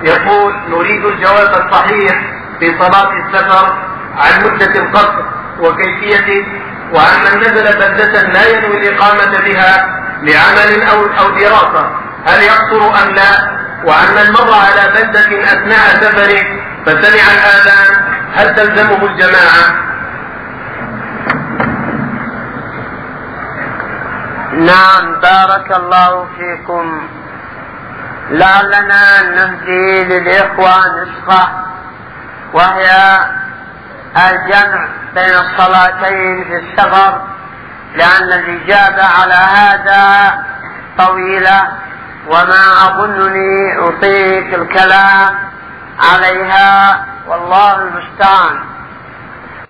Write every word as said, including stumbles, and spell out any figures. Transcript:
يقول: نريد الجواب الصحيح في صلاة السفر عن مدة القصر وكيفيته، وعن من نزل بلدة لا ينوي الإقامة بها لعمل أو, أو دراسة هل يقصر أم لا؟ وعن من مر على بلدة أثناء سفره فسمع الآذان هل تلزمه الجماعة؟ نعم، بارك الله فيكم. لعلنا نهدي للإخوة نسخة، وهي الجمع بين الصلاتين في السفر، لأن الإجابة على هذا طويلة وما أظنني أطيق الكلام عليها، والله المستعان.